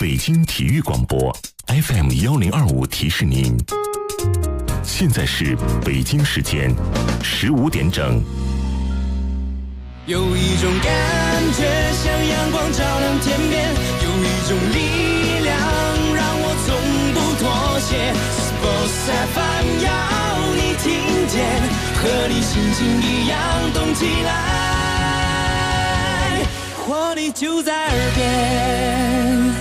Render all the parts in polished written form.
北京体育广播 FM1025提示您，现在是北京时间15点整。 有一种感觉像阳光照亮天边，有一种力量让我从不妥协。Sports FM 要你听见，和你心情一样动起来，活力就在耳边。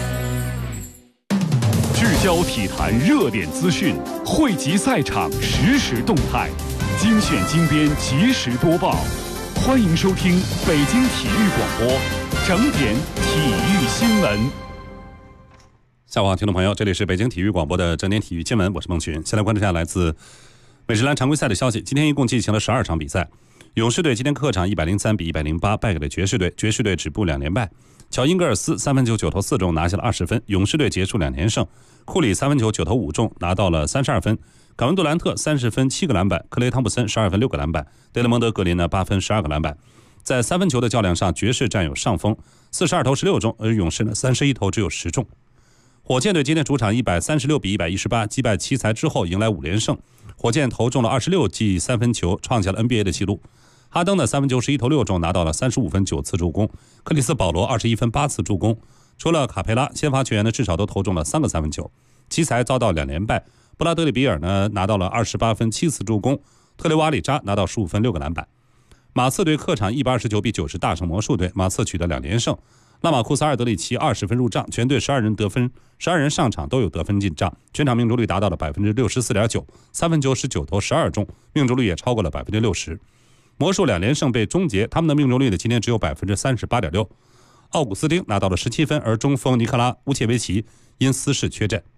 聚焦体坛热点资讯，汇集赛场实时动态，精选精编及时播报。欢迎收听北京体育广播整点体育新闻。 下午好，听众朋友，这里是北京体育广播的整点体育新闻，我是孟群。先来关注一下来自美职篮常规赛的消息。今天一共进行了12场比赛，勇士队今天客场103比108败给了爵士队，爵士队止步2连败。乔因格尔斯3分球9投4中拿下了20分，勇士队结束2连胜。库里3分球9投5中拿到了32分。凯文杜兰特30分7个篮板，克雷汤普森12分6个篮板，德雷蒙德格林呢8分12个篮板。在3分球的较量上，爵士占有上风，42投16中，而勇士呢31投只有10中。火箭队今天主场136比118击败奇才之后迎来5连胜，火箭投中了26记3分球，创下了 NBA 的纪录。哈登的3分球11投6中，拿到了35分9次助攻。克里斯保罗21分8次助攻。除了卡佩拉，先发球员呢至少都投中了3个3分球。奇才遭到2连败，布拉德里比尔呢拿到了28分7次助攻，特雷瓦里扎拿到15分6个篮板。马刺队客场129比90大胜魔术队，马刺取得2连胜。拉马库斯·阿尔德里奇20分入账，全队12人得分，12人上场都有得分进账，全场命中率达到了 64.9%， 三分球19投12中，命中率也超过了 60%。魔术2连胜被终结，他们的命中率呢今天只有 38.6%。奥古斯丁拿到了17分，而中锋尼克拉·乌切维奇因私事缺阵。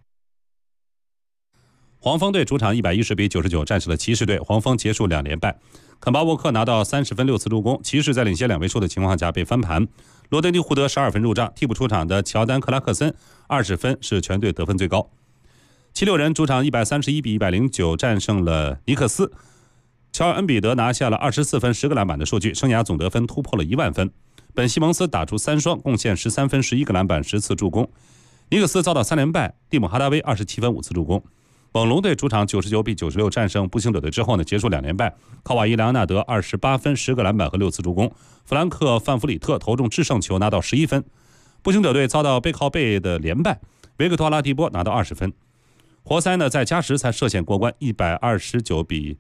黄蜂队主场110比99战胜了骑士队，黄蜂结束2连败。肯巴沃克拿到30分6次助攻，骑士在领先2位数的情况下被翻盘。罗德尼·胡德12分入账，替补出场的乔丹·克拉克森20分是全队得分最高。76人主场131比109战胜了尼克斯，乔尔·恩比德拿下了24分10个篮板的数据，生涯总得分突破了1万分。本西蒙斯打出3双，贡献13分11个篮板10次助攻。尼克斯遭到3连败，蒂姆·哈达威27分5次助攻。猛龙队主场99比96战胜步行者队之后呢，结束2连败。考瓦伊·莱昂纳德28分10个篮板和6次助攻。弗兰克·范弗里特投中制胜球，拿到11分。步行者队遭到背靠背的连败，维克托·拉蒂波拿到20分。活塞呢在加时才涉险过关，129比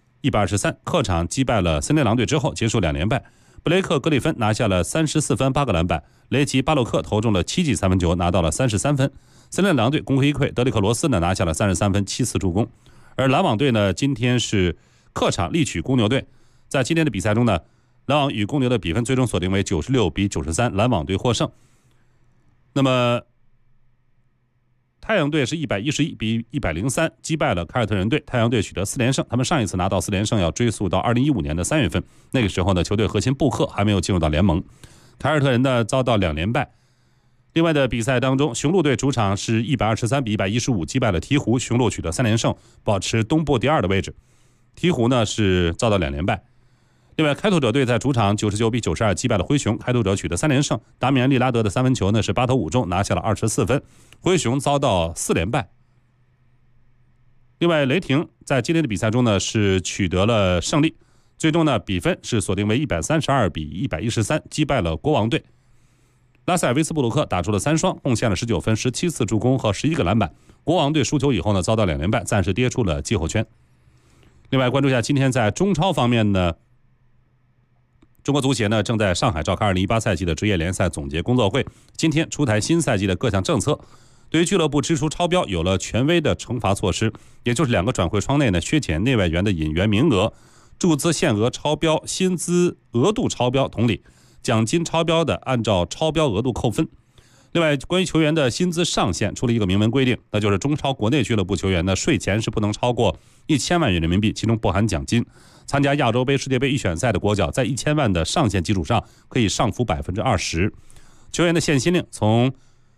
123客场击败了森林狼队之后，结束2连败。布雷克·格里芬拿下了34分8个篮板，雷吉·巴洛克投中了7记3分球，拿到了33分。森林狼队功亏一篑，德里克·罗斯呢拿下了33分7次助攻。而篮网队呢今天是客场力取公牛队，在今天的比赛中呢，篮网与公牛的比分最终锁定为96比93，篮网队获胜。那么太阳队是111比103击败了凯尔特人队，太阳队取得4连胜，他们上一次拿到4连胜要追溯到2015年的3月份，那个时候呢球队核心布克还没有进入到联盟。凯尔特人呢遭到2连败。另外的比赛当中，雄鹿队主场是123比115击败了鹈鹕，雄鹿取得3连胜，保持东部第2的位置。鹈鹕呢是遭到2连败。另外，开拓者队在主场99比92击败了灰熊，开拓者取得3连胜。达米安·利拉德的3分球呢是8投5中，拿下了24分。灰熊遭到4连败。另外，雷霆在今天的比赛中呢是取得了胜利，最终呢比分是锁定为132比113击败了国王队。拉塞尔·威斯布鲁克打出了3双，贡献了19分17次助攻和11个篮板。国王队输球以后呢遭到2连败，暂时跌出了季后圈。另外，关注一下今天在中超方面呢，中国足协呢正在上海召开2018赛季的职业联赛总结工作会，今天出台新赛季的各项政策，对于俱乐部支出超标有了权威的惩罚措施，也就是2个转会窗内呢削减内外援的引援名额，注资限额超标，薪资额度超标同理，奖金超标的按照超标额度扣分。另外，关于球员的薪资上限出了一个明文规定，那就是中超国内俱乐部球员的税前是不能超过1000万元人民币，其中不含奖金。参加亚洲杯、世界杯预选赛的国脚在1000万的上限基础上可以上浮 20%。 球员的限薪令从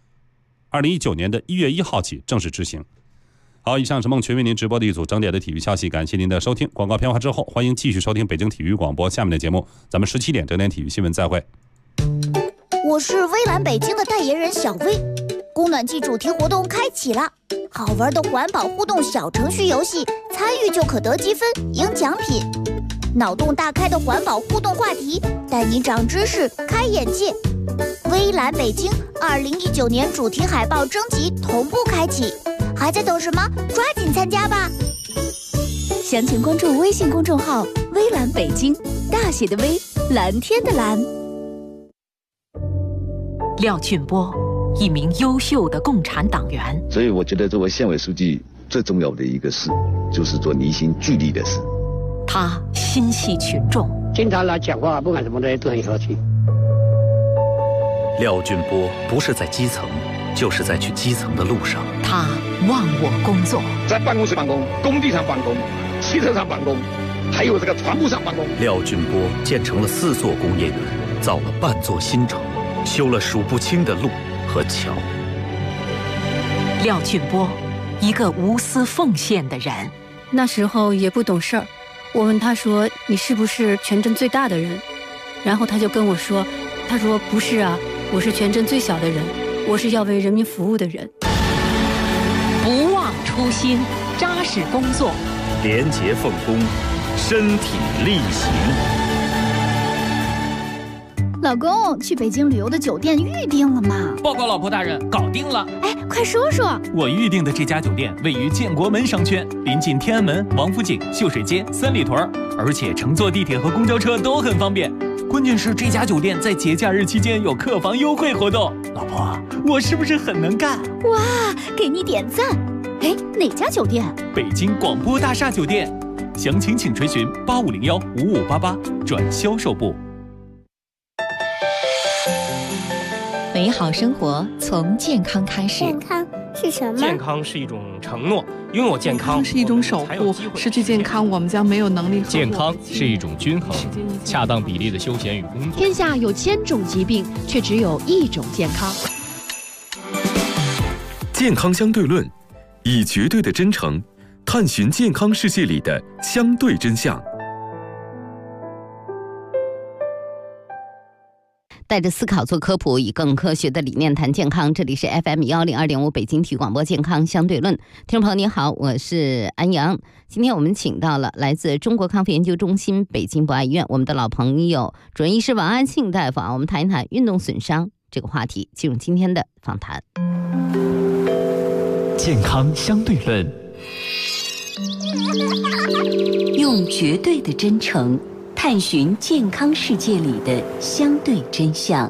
2019年的1月1号起正式执行。好，以上是孟群为您直播的一组整点的体育消息，感谢您的收听。广告片花之后，欢迎继续收听北京体育广播下面的节目，咱们17点整点体育新闻再会。 我是微蓝北京的代言人小薇， 供暖季主题活动开启了，好玩的环保互动小程序游戏，参与就可得积分、赢奖品。脑洞大开的环保互动话题，带你长知识、开眼界。微蓝北京2019年主题海报征集同步开启，还在等什么？抓紧参加吧！详情关注微信公众号“微蓝北京”，大写的微，蓝天的蓝。 廖俊波，一名优秀的共产党员。 所以我觉得作为县委书记最重要的一个事，就是做离心聚力的事。 他心系群众， 经常来讲话，不管什么的都很和气。 廖俊波不是在基层，就是在去基层的路上。 他忘我工作， 在办公室办公，工地上办公，汽车上办公，还有这个船坞上办公。 廖俊波建成了4座工业园，造了半座新城，修了数不清的路和桥。 廖俊波，一个无私奉献的人。 那时候也不懂事儿，我问他说：“你是不是全镇最大的人？”然后他就跟我说：“他说不是啊，我是全镇最小的人，我是要为人民服务的人。” 不忘初心，扎实工作， 廉洁奉公，身体力行。 老公，去北京旅游的酒店预定了吗？ 报告老婆大人，搞定了。 哎，快说说。 我预定的这家酒店位于建国门商圈，临近天安门、王府井、秀水街、三里屯，而且乘坐地铁和公交车都很方便。关键是这家酒店在节假日期间有客房优惠活动。老婆，我是不是很能干？ 哇，给你点赞。哎，哪家酒店？ 北京广播大厦酒店。详情请垂询8501-5588转销售部。 美好生活从健康开始。 健康是什么？ 健康是一种承诺，拥有健康是一种守护，失去健康我们将没有能力。 健康是一种均衡，恰当比例的休闲与工作。 天下有1000种疾病，却只有1种健康。 健康相对论，以绝对的真诚探寻健康世界里的相对真相。 带着思考做科普，以更科学的理念谈健康。这里是 FM102.5 北京体育广播健康相对论。听众朋友你好，我是安阳。今天我们请到了来自中国康复研究中心北京博爱医院我们的老朋友主任医师王安庆大夫啊，我们谈一谈运动损伤这个话题，进入今天的访谈。 健康相对论， 用绝对的真诚探寻健康世界里的相对真相。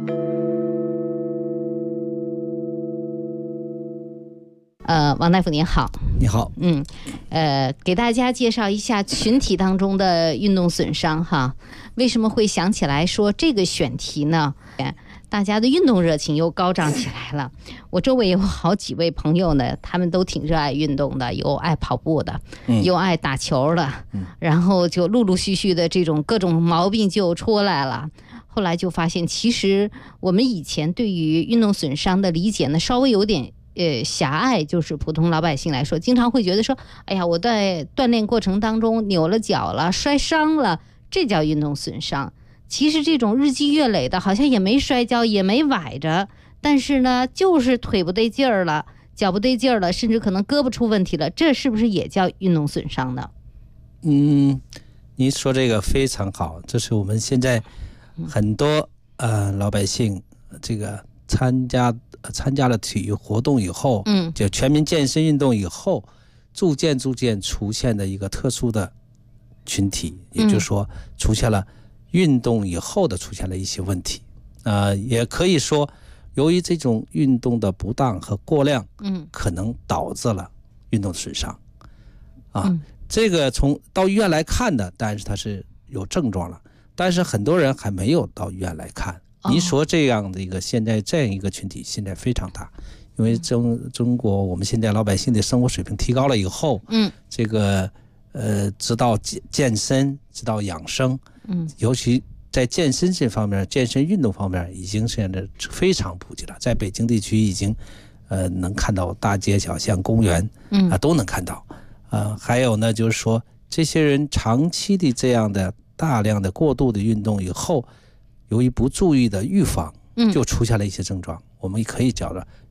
王大夫您好。 你好。 给大家介绍一下群体当中的运动损伤哈。为什么会想起来说这个选题呢？大家的运动热情又高涨起来了。我周围有好几位朋友呢，他们都挺热爱运动的，有爱跑步的，有爱打球的，然后就陆陆续续的这种各种毛病就出来了。后来就发现，其实我们以前对于运动损伤的理解呢，稍微有点狭隘，就是普通老百姓来说，经常会觉得说，哎呀，我在锻炼过程当中扭了脚了，摔伤了，这叫运动损伤。其实这种日积月累的，好像也没摔跤，也没崴着，但是呢，就是腿不对劲儿了，脚不对劲儿了，甚至可能胳膊出问题了，这是不是也叫运动损伤呢？ 你说这个非常好，这是我们现在很多老百姓这个参加了体育活动以后，就全民健身运动以后，逐渐出现的一个特殊的群体，也就是说出现了运动以后的出现了一些问题，也可以说由于这种运动的不当和过量，可能导致了运动损伤，这个从到医院来看的，但是他是有症状了，但是很多人还没有到医院来看。你说这样的一个现在这样一个群体现在非常大，因为中国我们现在老百姓的生活水平提高了以后，这个知道健身，知道养生，尤其在健身这方面，健身运动方面已经现在非常普及了，在北京地区已经能看到大街小巷、公园都能看到。还有呢，就是说这些人长期的这样的大量的过度的运动以后，由于不注意的预防，就出现了一些症状，我们可以叫做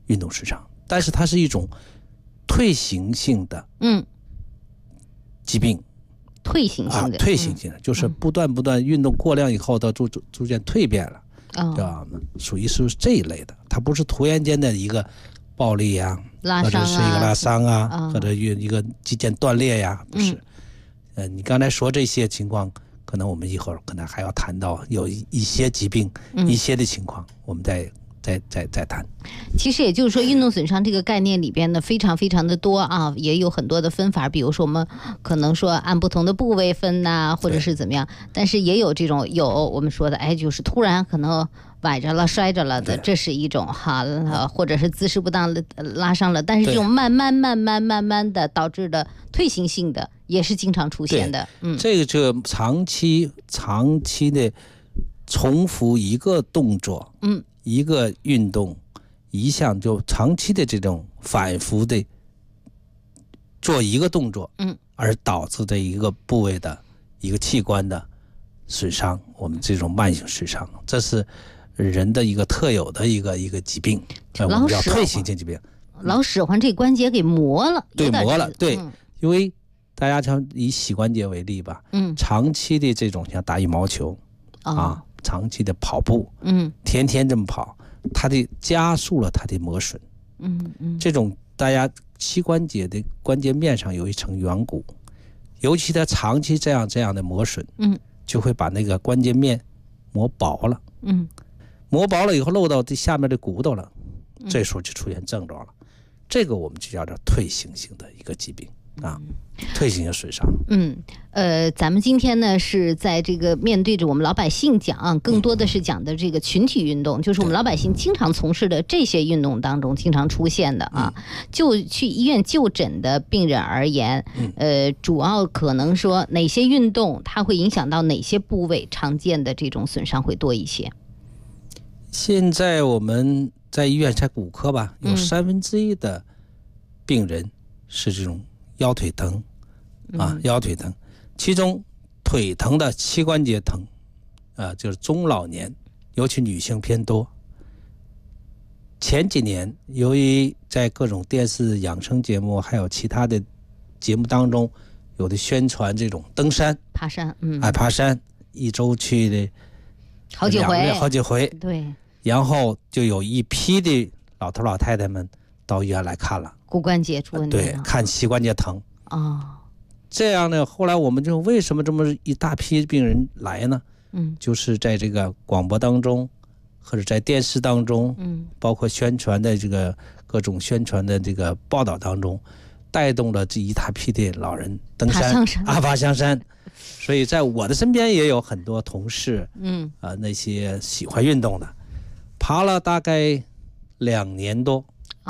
运动损伤，但是它是一种退行性的疾病。 退行性的， 退行性的就是不断运动过量以后，它逐渐蜕变了，知道吗？属于是这一类的，它不是突然间的一个暴力呀，或者是一个拉伤啊，或者一个肌腱断裂呀，不是。你刚才说这些情况，可能我们一会儿可能还要谈到有一些疾病、一些的情况，我们再谈。 其实也就是说，运动损伤这个概念里边呢，非常非常的多啊，也有很多的分法。比如说，我们可能说按不同的部位分呐，或者是怎么样，但是也有这种我们说的，就是突然可能崴着了、摔着了的，这是一种或者是姿势不当的拉伤了。但是这种慢慢的导致的退行性的，也是经常出现的。 这个长期的重复一个动作，一个运动，一项就长期的这种反复的做一个动作，而导致的一个部位的一个器官的损伤，我们这种慢性损伤，这是人的一个特有的一个疾病，我们叫退行性疾病。 老使唤这关节给磨了， 对，磨了，对，因为大家常以膝关节为例吧，长期的这种像打羽毛球长期的跑步，天天这么跑，它的加速了它的磨损，这种大家膝关节的关节面上有一层圆骨，尤其它长期这样的磨损，就会把那个关节面磨薄了，磨薄了以后漏到这下面的骨头了，这时候就出现症状了，这个我们就叫做退行性的一个疾病退行性损伤。 咱们今天呢是在这个面对着我们老百姓讲，更多的是讲的这个群体运动，就是我们老百姓经常从事的这些运动当中经常出现的就去医院就诊的病人而言，主要可能说哪些运动它会影响到哪些部位，常见的这种损伤会多一些。 现在我们在医院，在骨科吧，有1/3的病人是这种腰腿疼腰腿疼，其中腿疼的膝关节疼就是中老年，尤其女性偏多。前几年由于在各种电视养生节目还有其他的节目当中，有的宣传这种登山爬山， 爬山一周去的好几回， 对，然后就有一批的老头老太太们到医院来看了骨关节出问题， 对，看膝关节疼这样呢，后来我们就为什么这么一大批病人来呢？就是在这个广播当中，或者在电视当中，包括宣传的这个各种宣传的这个报道当中，带动了这一大批的老人登山爬香山。所以在我的身边也有很多同事，那些喜欢运动的，爬了大概2年多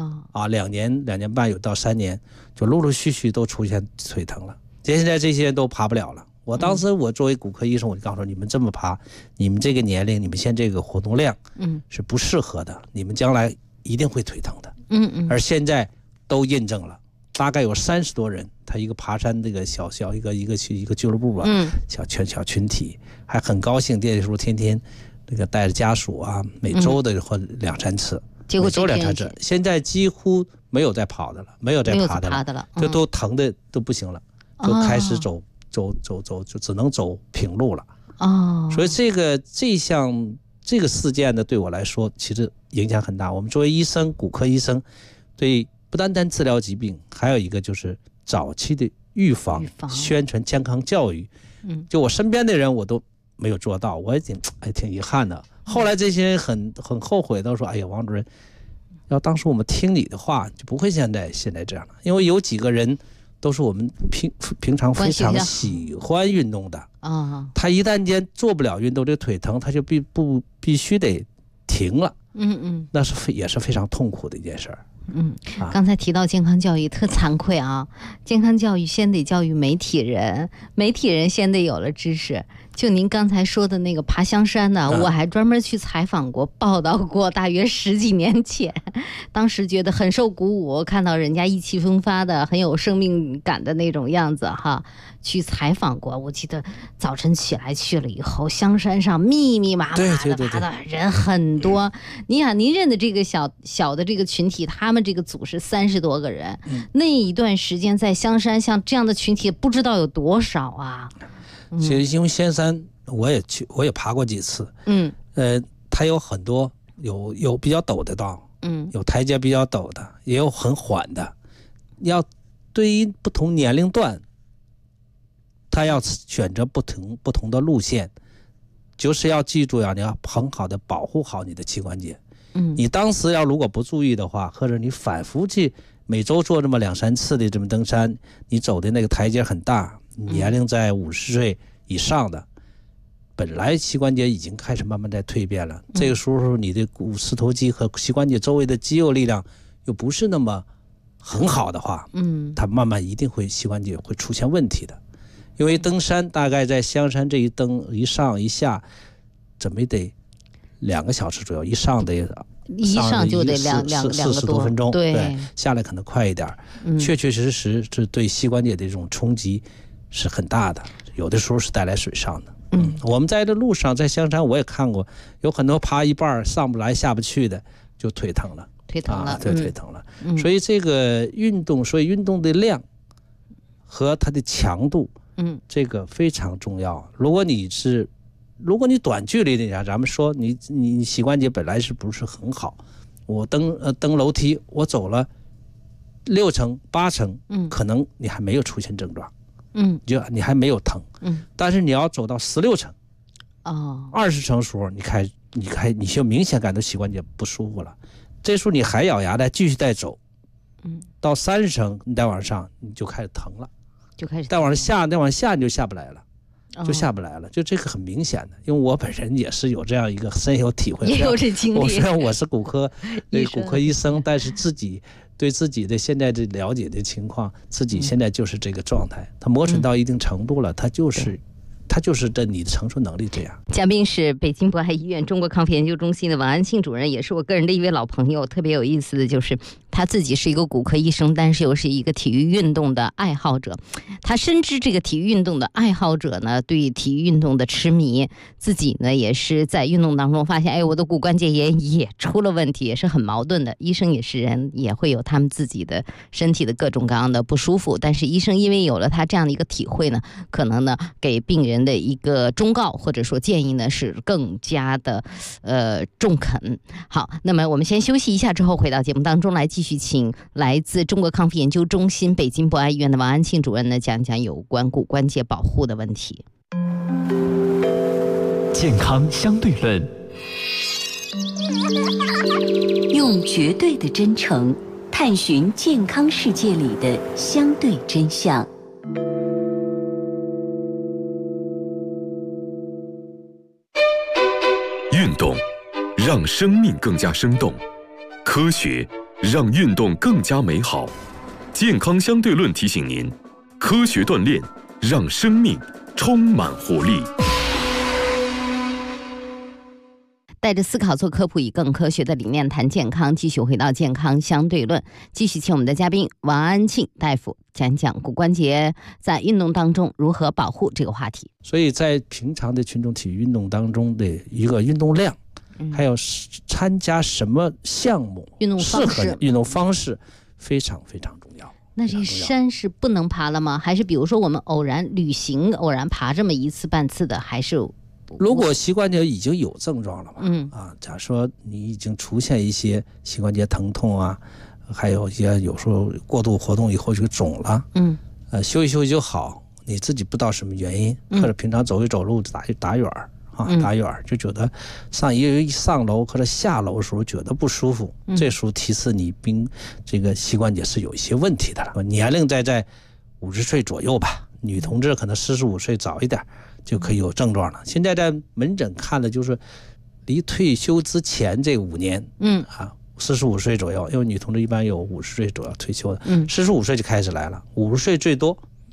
，2年半有到3年，就陆陆续续都出现腿疼了。现在这些人都爬不了了。我当时我作为骨科医生，我就告诉说，你们这么爬，你们这个年龄，你们现在这个活动量，是不适合的，你们将来一定会腿疼的。而现在都印证了，大概有30多人，他一个爬山这个小一个俱乐部吧，小群体，还很高兴，店里时候天天这个带着家属每周的或2-3次， 结果周2-3次，现在几乎没有再跑的了，没有再爬的了，就都疼的都不行了，就开始走，就只能走平路了。所以这个事件呢，对我来说其实影响很大。我们作为医生，骨科医生，对不单单治疗疾病，还有一个就是早期的预防宣传健康教育。就我身边的人我都没有做到，我也挺遗憾的。后来这些人很后悔，都说：“哎呀，王主任，要当时我们听你的话，就不会现在这样了。”因为有几个人都是我们平常非常喜欢运动的他一旦间做不了运动，这腿疼，他就必须得停了。那也是非常痛苦的一件事儿。 刚才提到健康教育，特惭愧健康教育先得教育媒体人，媒体人先得有了知识， 就您刚才说的那个爬香山呢，我还专门去采访过、报道过，大约10几年前，当时觉得很受鼓舞，看到人家意气风发的、很有生命感的那种样子哈，去采访过。我记得早晨起来去了以后，香山上密密麻麻的爬的人很多。您认的这个小的这个群体，他们这个组是30多个人，那一段时间在香山像这样的群体不知道有多少啊。 其实因为仙山我也爬过几次，它有很多有比较陡的道，有台阶比较陡的，也有很缓的。要对于不同年龄段，他要选择不同的路线，就是要记住你要很好的保护好你的膝关节。你当时如果不注意的话，或者你反复去每周做这么2、3次的这么登山，你走的那个台阶很大，年龄在50岁以上的，本来膝关节已经开始慢慢在蜕变了，这个时候你的四头肌和膝关节周围的肌肉力量又不是那么很好的话，它慢慢一定会膝关节会出现问题的。因为登山大概在香山这一登一上一下，怎么也得2个小时左右，一上就得40多分钟，对，下来可能快一点，确实是对膝关节的这种冲击是很大的，有的时候是带来损伤的。我们在这路上，在香山我也看过，有很多爬一半上不来下不去的，就腿疼了， 腿疼了。 所以这个运动的量和它的强度，这个非常重要。如果你短距离的，咱们说你膝关节本来是不是很好，我登楼梯，我走了6成8成，可能你还没有出现症状，你还没有疼，但是你要走到16成，20成时候，你就明显感到膝关节不舒服了，这时候你还咬牙的继续再走，到30成你再往上，你就开始疼了，再往下你就下不来了。就这个很明显的，因为我本人也是有这样一个深有体会， 也有这经历。 虽然我是骨科医生，但是对自己的现在的了解的情况，自己现在就是这个状态。它磨损到一定程度了，它就是你的承受能力这样。 嘉宾是北京博爱医院中国康复研究中心的王安庆主任，也是我个人的一位老朋友。特别有意思的就是他自己是一个骨科医生，但是又是一个体育运动的爱好者。他深知这个体育运动的爱好者呢，对体育运动的痴迷，自己呢也是在运动当中发现，我的骨关节炎也出了问题，也是很矛盾的。医生也是人，也会有他们自己的身体的各种各样的不舒服。但是医生因为有了他这样的一个体会呢，可能呢给病人的一个忠告或者说建议呢是更加的中肯。好，那么我们先休息一下，之后回到节目当中来，继续请来自中国康复研究中心北京博爱医院的王安庆主任呢讲讲有关骨关节保护的问题。 健康相对论， 用绝对的真诚探寻健康世界里的相对真相。 运动让生命更加生动，科学让运动更加美好。健康相对论提醒您，科学锻炼让生命充满活力。 带着思考做科普，以更科学的理念谈健康。继续回到健康相对论，继续请我们的嘉宾王安庆大夫讲讲骨关节在运动当中如何保护这个话题。 所以在平常的群众体育运动当中的一个运动量，还有参加什么项目，适合的运动方式非常非常重要。 那这山是不能爬了吗？还是比如说我们偶然旅行偶然爬这么1次半次的，还是？ 如果膝关节已经有症状了嘛，假如说你已经出现一些膝关节疼痛啊，还有一些有时候过度活动以后就肿了，休息休息就好，你自己不知道什么原因，或者平常走一走路打远就觉得上楼或者下楼的时候觉得不舒服，这时候提示你这个膝关节是有一些问题的了。年龄在50岁左右吧，女同志可能45岁早一点就可以有症状了。现在在门诊看的就是离退休之前这5年，45岁左右，因为女同志一般有50岁左右退休的，45岁就开始来了，50岁最多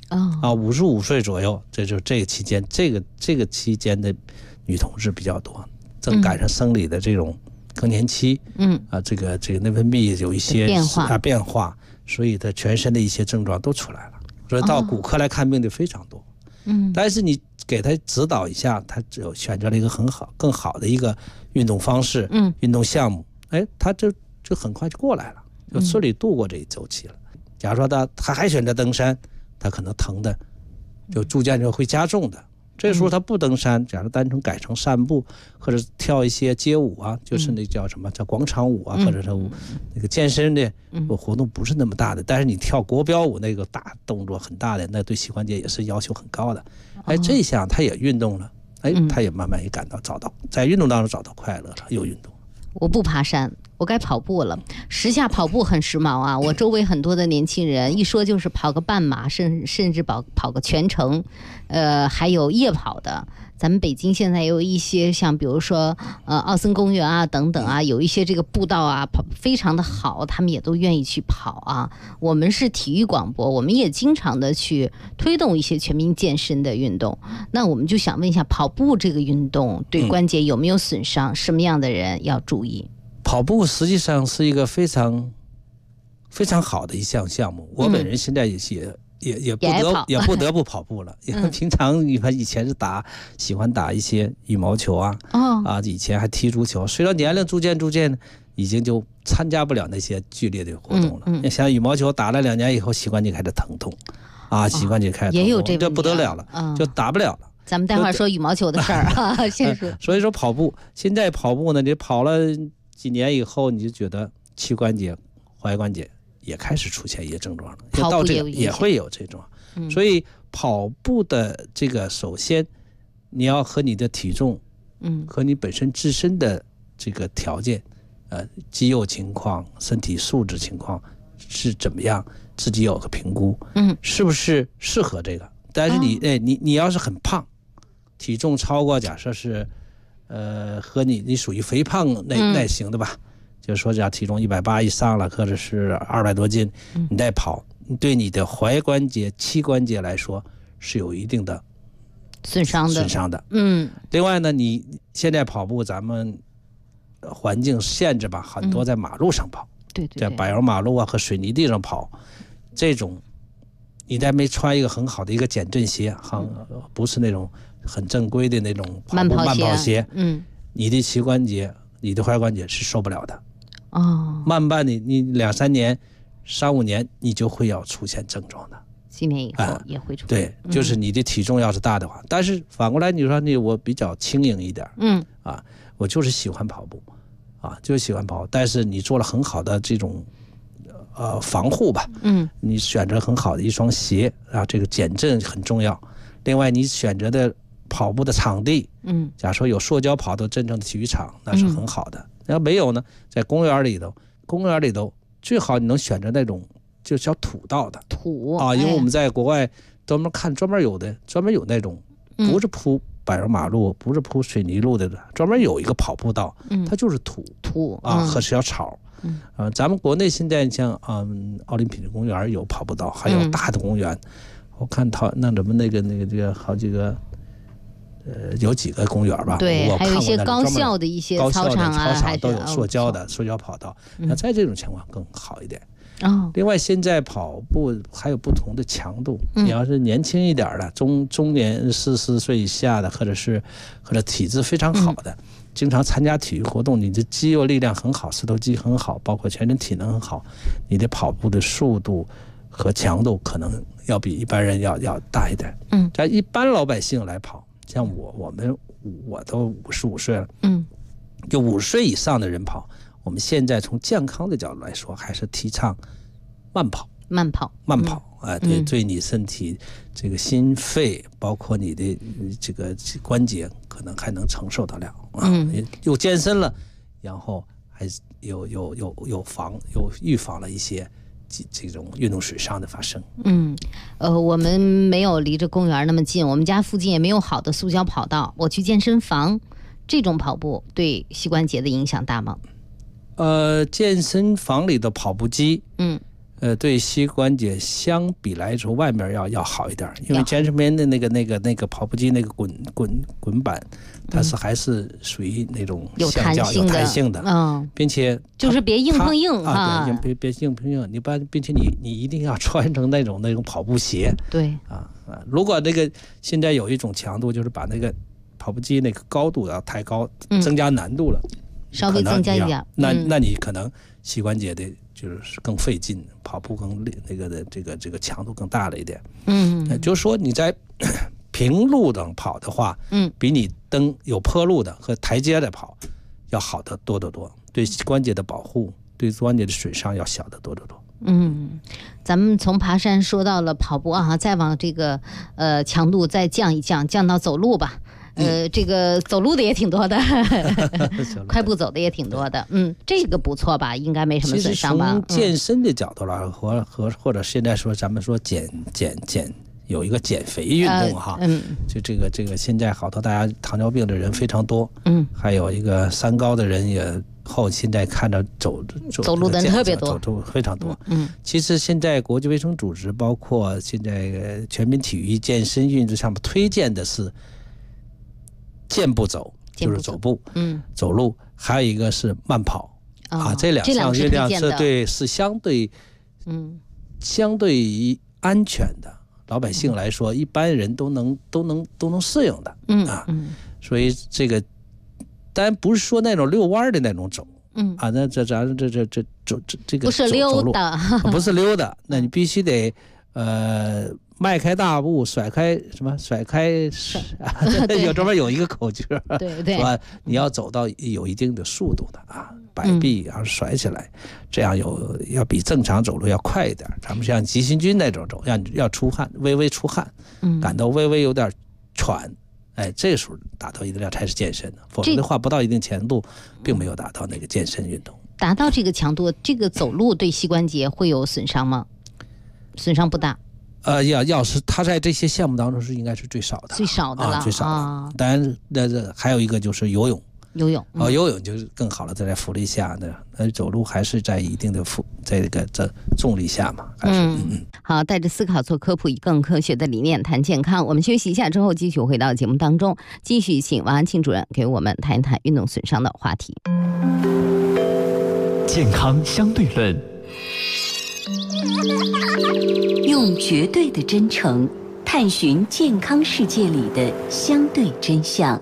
55岁左右，这就是这个期间，这个期间的女同志比较多，正赶上生理的这种更年期，这个内分泌有一些变化，所以她全身的一些症状都出来了，所以到骨科来看病的非常多。但是你给她指导一下，她只有选择了一个更好的一个运动方式，运动项目，她就很快就过来了，就顺利度过这一周期了。假如说她还选择登山，她可能疼的就逐渐就会加重的。这时候她不登山，假如单纯改成散步或者跳一些街舞啊，就是那叫什么叫广场舞啊，或者是那个健身的活动不是那么大的，但是你跳国标舞那个大动作很大的，那对膝关节也是要求很高的。这一项她也运动了，她也慢慢也找到在运动当中找到快乐了，又运动。 我不爬山，我该跑步了。时下跑步很时髦啊！我周围很多的年轻人一说就是跑个半马，甚至跑个全程，还有夜跑的。咱们北京现在也有一些像比如说奥森公园啊等等啊，有一些这个步道啊跑非常的好，他们也都愿意去跑啊。我们是体育广播，我们也经常的去推动一些全民健身的运动。那我们就想问一下，跑步这个运动对关节有没有损伤？什么样的人要注意？ 跑步实际上是一个非常非常好的一项目。我本人现在也不得不跑步了，因为平常以前是喜欢打一些羽毛球啊，以前还踢足球，随着年龄逐渐已经就参加不了那些剧烈的活动了。像羽毛球打了2年以后，膝关节开始疼痛膝关节开始疼痛， 也有这不得了了，就打不了了。 咱们待会儿说羽毛球的事儿啊，先说。 所以说跑步，现在跑步呢，你跑了几年以后，你就觉得膝关节、踝关节也开始出现一些症状了，到这个也会有这种。所以跑步的这个，首先你要和你的体重，和你本身自身的这个条件，肌肉情况、身体素质情况是怎么样，自己有个评估，是不是适合这个？但是你要是很胖，体重超过，假设是和你属于肥胖类型的吧，就是说，只要体重180以上了，或者是200多斤，你再跑，对你的踝关节、膝关节来说是有一定的损伤的。 另外呢，你现在跑步，咱们环境限制吧，很多在马路上跑，在柏油马路啊和水泥地上跑，这种你再没穿一个很好的一个减震鞋，不是那种很正规的那种慢跑鞋，你的膝关节、你的踝关节是受不了的。慢慢的，你2-3年、3-5年，你就会要出现症状的。 几年以后也会出现。 对，就是你的体重要是大的话，但是反过来你说我比较轻盈一点，我就是喜欢跑步，就是喜欢跑，但是你做了很好的这种防护吧，你选择很好的一双鞋这个减震很重要。另外，你选择的跑步的场地，假如说有塑胶跑道真正的体育场，那是很好的。要没有呢，在公园里头最好你能选择那种就叫土道的因为我们在国外专门有那种不是铺柏油马路，不是铺水泥路的，专门有一个跑步道，它就是土和小草。咱们国内现在像奥林匹克公园有跑步道，还有大的公园，我看那怎么那个好几个。有几个公园吧， 对，还有一些高校的一些操场都有塑胶跑道，那在这种情况更好一点。另外，现在跑步还有不同的强度，你要是年轻一点的，中年40岁以下的，或者体质非常好的，经常参加体育活动，你的肌肉力量很好，四头肌很好，包括全身体能很好，你的跑步的速度和强度可能要比一般人要大一点。在一般老百姓来跑。像我都55岁了，就50岁以上的人跑，我们现在从健康的角度来说，还是提倡慢跑，对你身体这个心肺，包括你的这个关节，可能还能承受得了又健身了，然后还有预防了一些这种运动损伤的发生。 我们没有离着公园那么近，我们家附近也没有好的塑胶跑道，我去健身房，这种跑步对膝关节的影响大吗？ 健身房里的跑步机， 对膝关节相比来说，外面要好一点，因为健身棉的那个跑步机那个滚板，它是还是属于那种有弹性的， 并且就是别硬碰硬啊，对，别硬碰硬，并且你一定要穿成那种跑步鞋， 对如果那个现在有一种强度，就是把那个跑步机那个高度要太高，增加难度了， 稍微增加一点， 那你可能膝关节的就是更费劲，跑步更那个的这个强度更大了一点。就是说你在平路上跑的话，比你有坡路的和台阶的跑要好得多得多，对膝关节的保护，对关节的损伤要小得多得多。 咱们从爬山说到了跑步啊，再往这个强度再降一降，降到走路吧。这个走路的也挺多的，快步走的也挺多的。这个不错吧？应该没什么损伤吧？ 其实从健身的角度来或者现在说咱们说减有一个减肥运动哈，就这个现在好多大家糖尿病的人非常多，还有一个三高的人也现在看着走路的人特别多， 走非常多。其实现在国际卫生组织包括现在全民体育健身运动上面推荐的是健步走，就是走步，走路，还有一个是慢跑这两项运动是相对于安全的。老百姓来说，一般人都能适应的，所以这个当然不是说那种遛弯的那种走，那咱这个不是溜达， 不是溜达，那你必须得迈开大步，甩开有专门有一个口诀， 对， 说你要走到有一定的速度的摆臂然后甩起来，这样要比正常走路要快一点。咱们像急行军那种走，要出汗，微微出汗，感到微微有点喘，这时候达到一定量才是健身的，否则的话不到一定强度，并没有达到那个健身运动。 达到这个强度，这个走路对膝关节会有损伤吗？损伤不大。 要是他在这些项目当中是应该是最少的了， 最少的。 当然，还有一个就是游泳。 游泳就是更好了，在浮力下的，走路还是在一定的在这重力下嘛，还是好，带着思考做科普，以更科学的理念谈健康。我们休息一下之后，继续回到节目当中，继续请王安庆主任给我们谈一谈运动损伤的话题。 健康相对论， 用绝对的真诚探寻健康世界里的相对真相。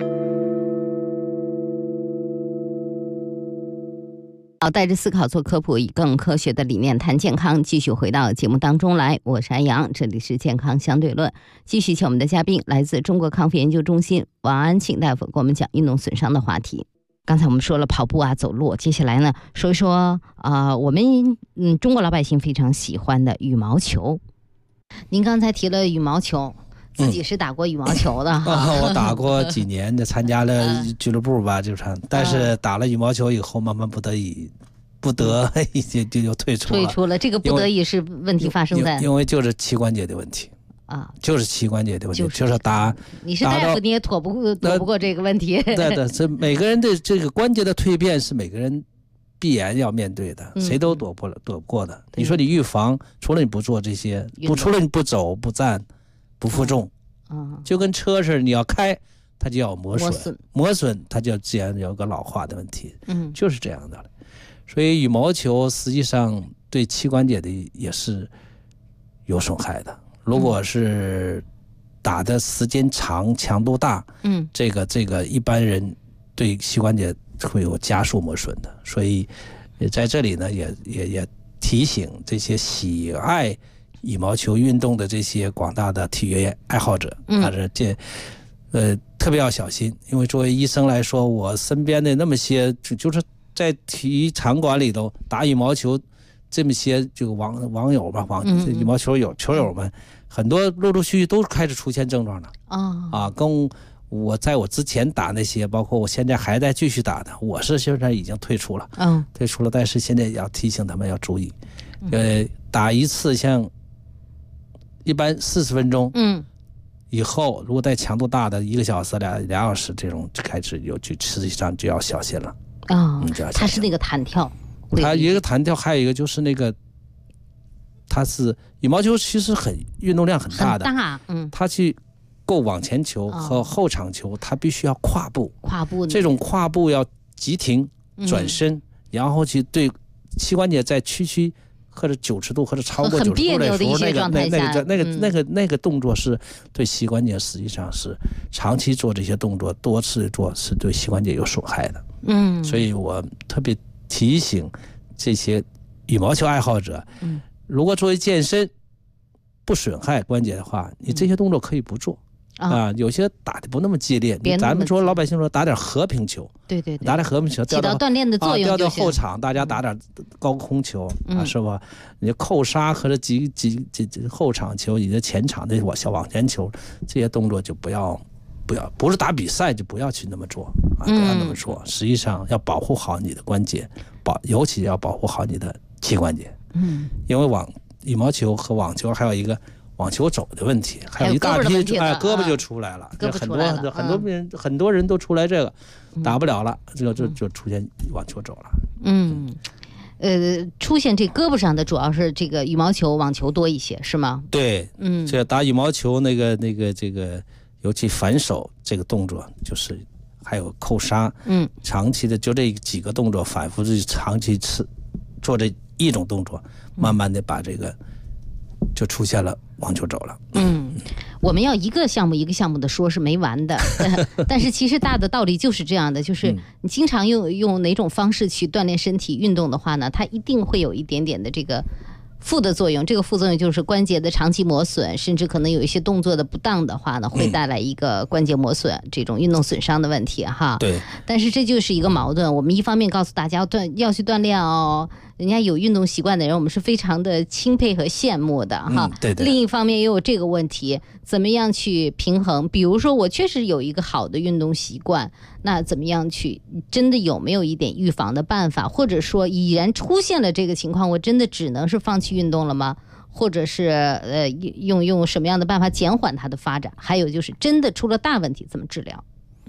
好，带着思考做科普，以更科学的理念谈健康，继续回到节目当中来。我是安阳，这里是健康相对论。继续请我们的嘉宾，来自中国康复研究中心王安庆大夫给我们讲运动损伤的话题。刚才我们说了跑步走路，接下来呢说一说我们中国老百姓非常喜欢的羽毛球。您刚才提了羽毛球，自己是打过羽毛球的我打过几年的，参加了俱乐部吧，但是打了羽毛球以后，慢慢不得已就退出了。 这个不得已是问题发生在， 因为就是膝关节的问题就是膝关节的问题，就是打。 你是大夫，你也躲不过这个问题。 对，这每个人的这个关节的蜕变是每个人必然要面对的，谁都躲不过的。你说你预防，除了你不做这些，除了你不走不站不负重，就跟车似的，你要开它就要磨损，它就自然有个老化的问题，就是这样的。所以羽毛球实际上对膝关节的也是有损害的。如果是打的时间长、强度大，这个一般人对膝关节会有加速磨损的。所以在这里呢，也提醒这些喜爱羽毛球运动的这些广大的体育爱好者，特别要小心。因为作为医生来说，我身边的那么些就是在体育场馆里头打羽毛球这么些这个网友吧，羽毛球友们，很多陆陆续续都开始出现症状了跟我在我之前打那些，包括我现在还在继续打的，我是现在已经退出了，但是现在要提醒他们要注意，打一次像一般40分钟，以后如果带强度大的1个小时、2小时这种开始实际上就要小心了。 它是那个弹跳， 它一个弹跳，还有一个就是那个它是羽毛球其实运动量很大的， 很大， 它去够网前球和后场球，它必须要跨步，这种跨步要急停转身，然后去对膝关节在区或者90度或者超过90度的时候，那个动作是对膝关节实际上是长期做这些动作，多次做是对膝关节有损害的。所以我特别提醒这些羽毛球爱好者，如果作为健身不损害关节的话，你这些动作可以不做。有些打的不那么激烈，咱们说老百姓说打点和平球， 对， 打点和平球， 起到锻炼的作用， 调到后场，大家打点高空球是吧？你扣杀和这后场球，你的前场的小网前球，这些动作就不要，不是打比赛就不要去那么做不要那么做。实际上要保护好你的关节，尤其要保护好你的膝关节。因为羽毛球和网球还有一个网球肘的问题，还有一大批胳膊就出来了，很多人都出来这个打不了了，就出现网球肘了。 出现这胳膊上的主要是这个羽毛球、网球多一些，是吗？ 对，这打羽毛球这个，尤其反手这个动作，就是还有扣杀，长期的就这几个动作反复长期做这一种动作，慢慢的把这个就出现了网球肘了。 我们要一个项目一个项目的说是没完的，但是其实大的道理就是这样的，就是你经常用哪种方式去锻炼身体运动的话呢，它一定会有一点点的这个负的作用。这个副作用就是关节的长期磨损，甚至可能有一些动作的不当的话呢，会带来一个关节磨损，这种运动损伤的问题哈。 对。 但是这就是一个矛盾，我们一方面告诉大家要去锻炼哦，人家有运动习惯的人，我们是非常的钦佩和羡慕的哈。 对。 另一方面也有这个问题，怎么样去平衡？比如说我确实有一个好的运动习惯，那怎么样去真的有没有一点预防的办法？或者说已然出现了这个情况，我真的只能是放弃运动了吗？或者是用什么样的办法减缓它的发展？还有就是真的出了大问题怎么治疗？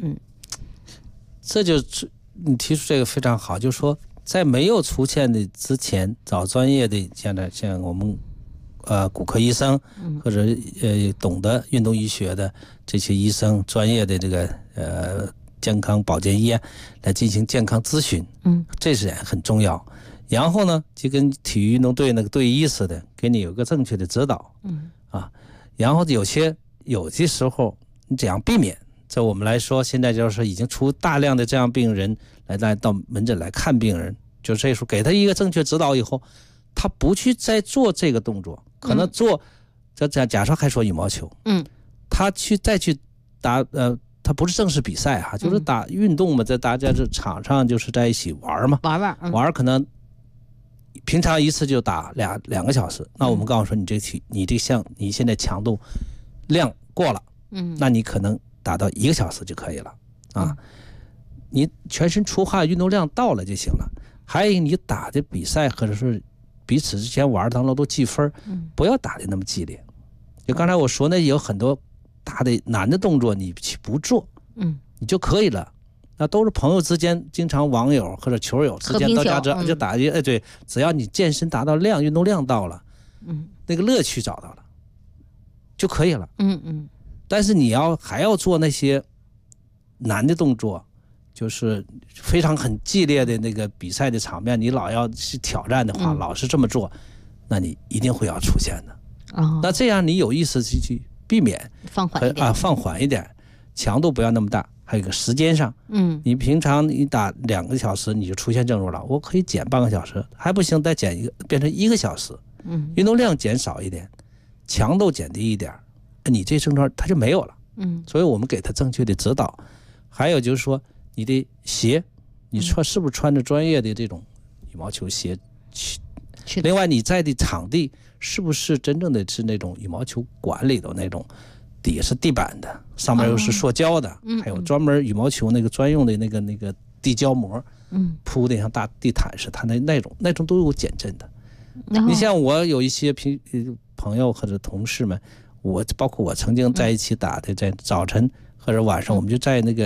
这就是你提出这个非常好，就是说在没有出现的之前，找专业的像我们骨科医生或者懂得运动医学的这些医生，专业的这个健康保健医院来进行健康咨询，这是很重要。然后呢，就跟体育运动队那个队医似的，给你有个正确的指导，然后有些时候你怎样避免？这我们来说，现在就是已经出大量的这样病人来到门诊来看病人，就这时候给他一个正确指导以后，他不去再做这个动作，可能做，假设还说羽毛球，他再去打他不是正式比赛哈，就是打运动嘛，在大家这场上就是在一起玩嘛，玩可能平常一次就打两个小时，那我们告诉说你现在强度量过了，那你可能打到1个小时就可以了啊，你全身出汗，运动量到了就行了。还有你打的比赛或者是彼此之间玩当中都计分，不要打的那么激烈。就刚才我说那有很多大的难的动作你不做，你就可以了。那都是朋友之间，经常网友或者球友之间到家就打一对，只要你健身达到量，运动量到了，那个乐趣找到了，就可以了。但是你还要做那些难的动作，就是非常很激烈的那个比赛的场面，你老要去挑战的话，老是这么做，那你一定会要出现的。那这样你有意识去避免， 放缓一点， 强度不要那么大。还有一个时间上，你平常你打2个小时你就出现症状了，我可以减半个小时，还不行再减变成1个小时，运动量减少一点，强度减低一点，你这症状它就没有了。所以我们给他正确的指导。还有就是说你的鞋，你是不是穿着专业的这种羽毛球鞋？另外你在的场地是不是真正的是那种羽毛球馆里头那种底是地板的，上面又是塑胶的，还有专门羽毛球那个专用的那个地胶膜，铺的像大地毯似的，它那种都有减震的。你像我有一些朋友或者同事们，包括我曾经在一起打的，在早晨或者晚上，我们就在那个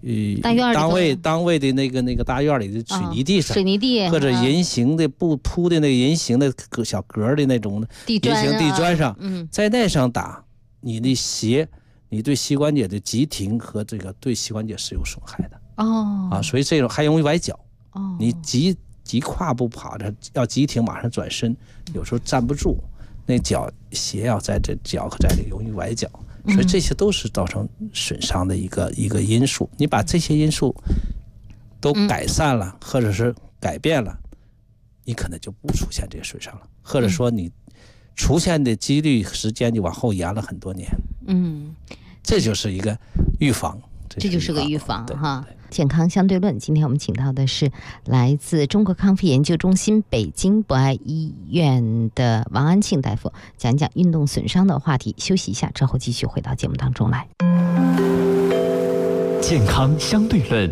单位的那个大院里的水泥地上， 水泥地或者人行的不铺的那个人行的小格的那种人行地砖上，在那上打，你的鞋，你对膝关节的急停和这个对膝关节是有损害的。所以这种还容易崴脚。你急跨步跑着要急停，马上转身，有时候站不住，那鞋要在这脚和在这里容易崴脚。所以这些都是造成损伤的一个因素。你把这些因素都改善了，或者是改变了，你可能就不出现这些损伤了，或者说你出现的几率时间就往后延了很多年。这就是一个预防。 这就是个预防哈。健康相对论，今天我们请到的是来自中国康复研究中心北京博爱医院的王安庆大夫，讲讲运动损伤的话题。休息一下之后继续回到节目当中来。 健康相对论，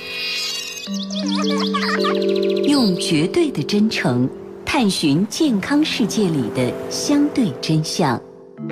用绝对的真诚探寻健康世界里的相对真相。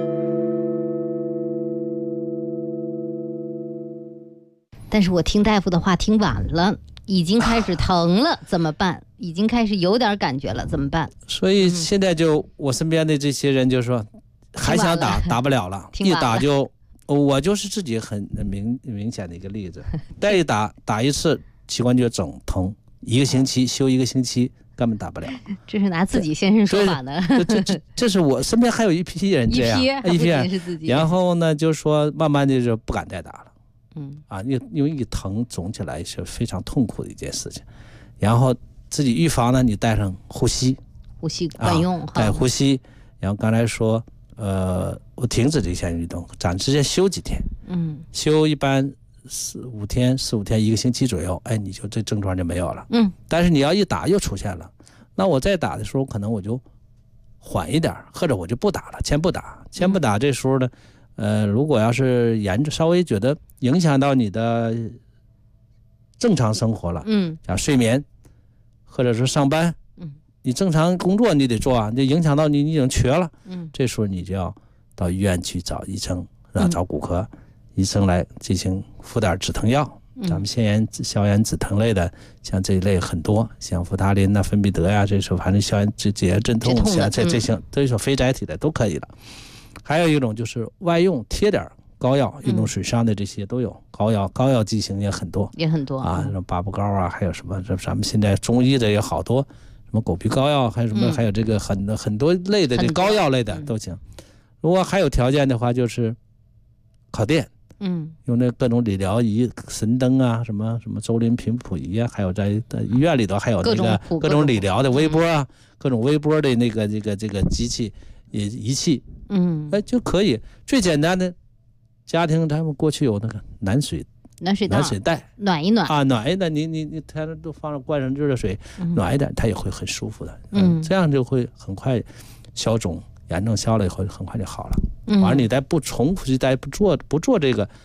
但是我听大夫的话听晚了，已经开始疼了，怎么办？已经开始有点感觉了，怎么办？ 所以现在就我身边的这些人就说，还想打不了了，一打就，我就是自己很明显的一个例子，再一打一次膝关节肿疼，1个星期休1个星期，根本打不了。 这是拿自己先生说法的。 这是我身边还有一批人这样， 一批人是自己。 然后呢，就说慢慢的就不敢再打了。因为一疼肿起来是非常痛苦的一件事情，然后自己预防呢，你带上呼吸管用， 带呼吸。然后刚才说，我停止这项运动，暂时先休几天，休一般4、5天，1个星期左右，你就这症状就没有了，但是你要一打又出现了，那我再打的时候，可能我就缓一点，或者我就不打了，先不打，这时候呢。如果要是稍微觉得影响到你的正常生活了，像睡眠或者是上班，你正常工作你得做啊，就影响到你已经瘸了，这时候你就要到医院去找医生，找骨科医生来进行服点止疼药。咱们消炎止疼类的，像这一类很多，像扶他林芬必得呀，这时候反正消炎止血镇痛，像这些这种非甾体的都可以了。还有一种就是外用贴点膏药，运动损伤的这些都有，膏药剂型也很多啊，什么八步膏啊，还有什么咱们现在中医的有好多，什么狗皮膏药，还有什么还有这个很多类的这膏药类的都行。如果还有条件的话，就是烤电，用那各种理疗仪，神灯啊，什么周林频谱仪啊，还有在医院里头还有那个各种理疗的微波啊，各种微波的这个机器仪器。就可以。最简单的家庭，咱们过去有那个暖水袋， 暖一暖啊，暖一暖，你它都放上灌上热水，暖一点，它也会很舒服的。这样就会很快消肿，炎症消了以后很快就好了。完了，你再不重复去不做这个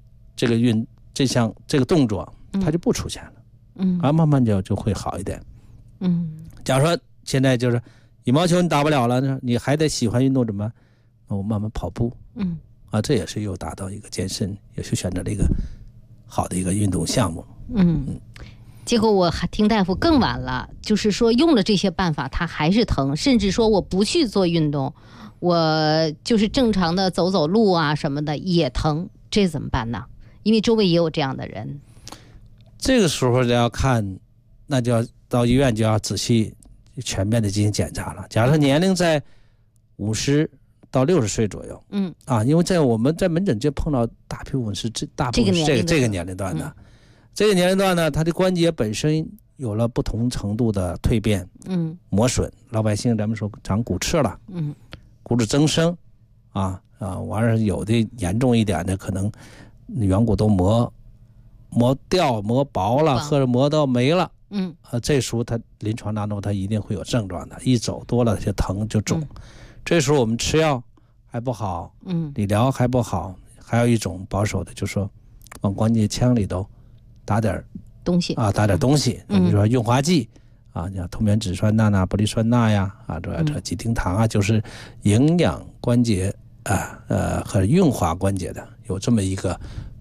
动作，它就不出现了。慢慢就会好一点。假如说现在就是羽毛球你打不了了呢，你还得喜欢运动怎么？我慢慢跑步，这也是又达到一个健身，也是选择了一个好的一个运动项目。 结果我还听大夫更晚了，就是说用了这些办法，他还是疼，甚至说我不去做运动，我就是正常的走走路啊什么的也疼，这怎么办呢？因为周围也有这样的人。 这个时候就要看，那就要到医院就要仔细全面的进行检查了。假如年龄在50到60岁左右，因为我们在门诊就碰到大部分是这个年龄段的，这个年龄段呢，它的关节本身有了不同程度的蜕变，磨损，老百姓咱们说长骨刺了，骨质增生，完了有的严重一点的，可能软骨都磨掉、磨薄了，或者磨到没了，这时候它临床当中它一定会有症状的，一走多了就疼就肿。这时候我们吃药还不好，理疗还不好，还有一种保守的，就是说往关节腔里头打点东西， 比如说润滑剂啊，像透明质酸钠、玻璃酸钠呀，这几丁糖啊，就是营养关节和润滑关节的，有这么一个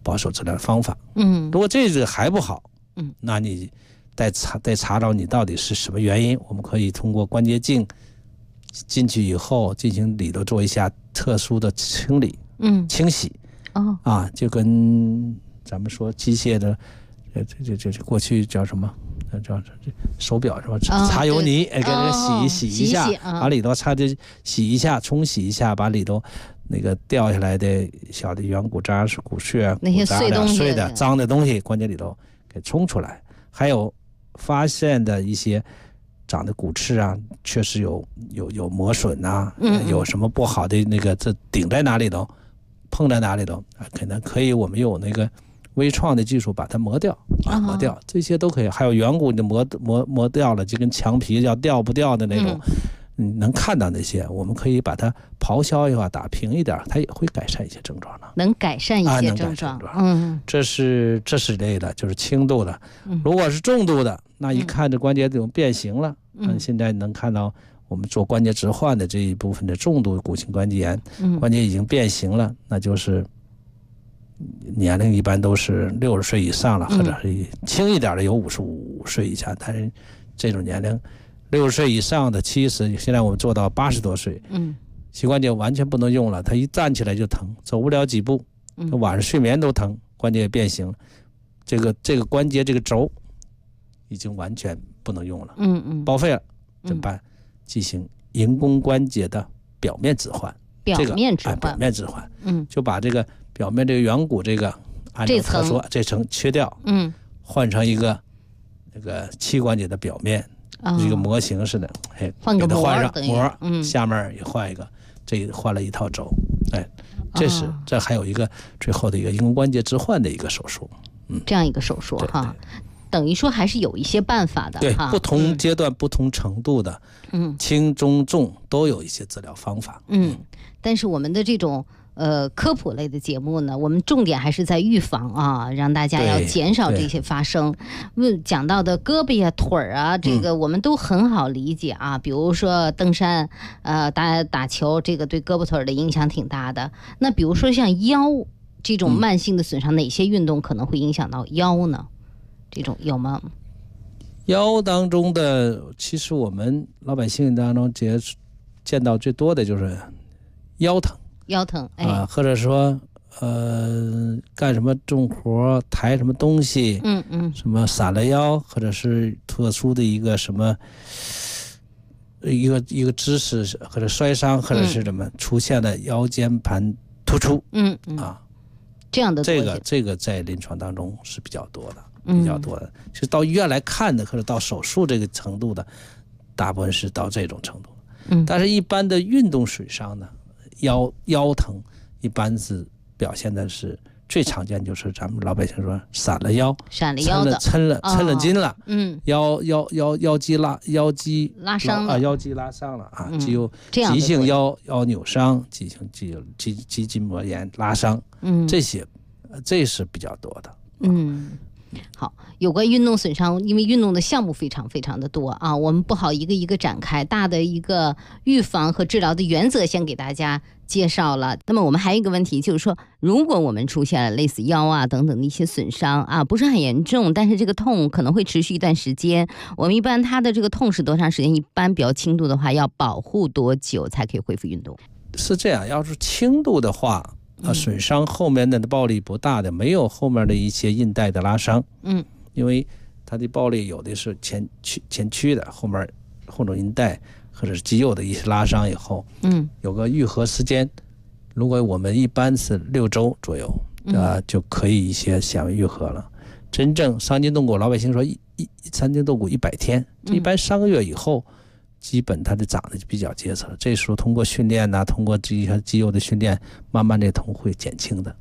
保守治疗的方法。如果这个还不好，那你再查找你到底是什么原因，我们可以通过关节镜进去以后进行里头做一下特殊的清理，清洗，就跟咱们说机械的，这过去叫什么？叫手表是吧？擦油泥，给它洗一下，把里头擦的洗一下，冲洗一下，把里头那个掉下来的小的圆骨渣、骨屑、 那些碎的脏的东西，关节里头给冲出来。还有发现的一些长的骨刺啊，确实有磨损啊，有什么不好的那个，这顶在哪里头，碰在哪里头，可能可以我们有那个微创的技术把它磨掉，磨掉，这些都可以。还有圆骨的磨掉了，就跟墙皮要掉不掉的那种，能看到那些，我们可以把它咆哮一下，打平一点，它也会改善一些症状的。 能改善一些症状， 这是类的，就是轻度的。如果是重度的，那一看这关节这种变形了，现在能看到我们做关节置换的这一部分的重度骨性关节炎，关节已经变形了，那就是年龄一般都是60岁以上了，或者是轻一点的有55岁以下，但是这种年龄60岁以上的70，现在我们做到80多岁，膝关节完全不能用了，他一站起来就疼，走不了几步，晚上睡眠都疼，关节也变形，这个关节这个轴已经完全不能用了，报废了，怎么办？进行人工关节的表面置换，表面置换，就把这个表面这个圆骨这个按照特殊这层切掉，换成一个那个膝关节的表面，一个模型似的， 换个膜，下面也换一个，这换了一套轴，这还有一个最后的一个人工关节置换的一个手术， 这样一个手术哈。等于说还是有一些办法的， 对，不同阶段、不同程度的，轻、中、重都有一些治疗方法。 但是我们的这种科普类的节目呢，我们重点还是在预防啊，让大家要减少这些发生。讲到的胳膊啊、腿啊，这个我们都很好理解啊。比如说登山，打球，这个对胳膊腿的影响挺大的。那比如说像腰这种慢性的损伤，哪些运动可能会影响到腰呢？这种有吗？ 腰当中的，其实我们老百姓当中见到最多的就是腰疼，或者说干什么重活，抬什么东西，什么闪了腰，或者是特殊的一个什么一个姿势，或者摔伤，或者是怎么出现了腰间盘突出， 这样的这个在临床当中是比较多的。其实到医院来看的，或者到手术这个程度的，大部分是到这种程度。但是一般的运动损伤呢，腰疼一般是表现的是最常见，就是咱们老百姓说闪了腰的，抻了筋了，腰肌拉伤了，腰肌拉伤了啊，肌肉急性腰扭伤，急性肌筋膜炎拉伤，这是比较多的。 好，有关运动损伤，因为运动的项目非常非常的多啊，我们不好一个一个展开，大的一个预防和治疗的原则先给大家介绍了。那么我们还有一个问题，就是说如果我们出现了类似腰啊等等的一些损伤啊，不是很严重，但是这个痛可能会持续一段时间，我们一般它的这个痛是多长时间？一般比较轻度的话要保护多久才可以恢复运动？ 是这样，要是轻度的话，损伤后面的暴力不大的，没有后面的一些韧带的拉伤，因为它的暴力有的是前屈的，后面后种韧带或者是肌肉的一些拉伤以后，有个愈合时间，如果我们一般是6周左右，就可以一些显微愈合了。真正伤筋动骨，老百姓说伤筋动骨100天，一般3个月以后，基本它的长得就比较结实了。这时候通过训练呐，通过这些肌肉的训练，慢慢这痛会减轻的，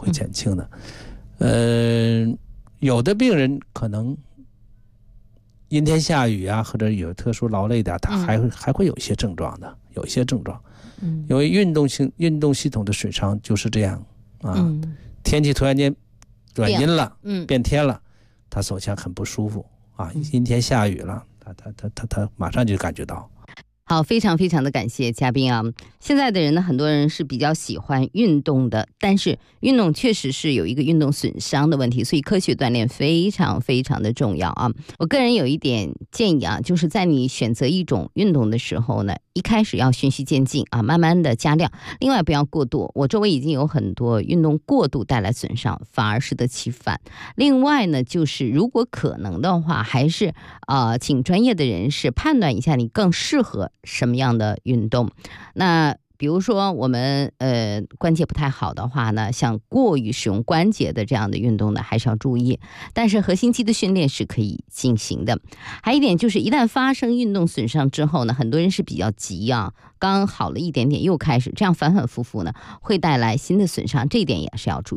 有的病人可能阴天下雨啊，或者有特殊劳累的，他还会有一些症状的，因为运动系统的损伤就是这样啊。天气突然间转阴了，变天了，他首先很不舒服啊，阴天下雨了。他马上就感觉到。 好，非常非常的感谢嘉宾啊！现在的人呢，很多人是比较喜欢运动的，但是运动确实是有一个运动损伤的问题，所以科学锻炼非常非常的重要啊！我个人有一点建议啊，就是在你选择一种运动的时候呢，一开始要循序渐进啊，慢慢的加量，另外不要过度。我周围已经有很多运动过度带来损伤，反而适得其反。另外呢，就是如果可能的话，还是请专业的人士判断一下你更适合什么样的运动。那比如说我们关节不太好的话呢，像过于使用关节的这样的运动呢，还是要注意。但是核心肌的训练是可以进行的。还有一点就是，一旦发生运动损伤之后呢，很多人是比较急啊，刚好了一点点又开始，这样反反复复呢，会带来新的损伤，这一点也是要注意。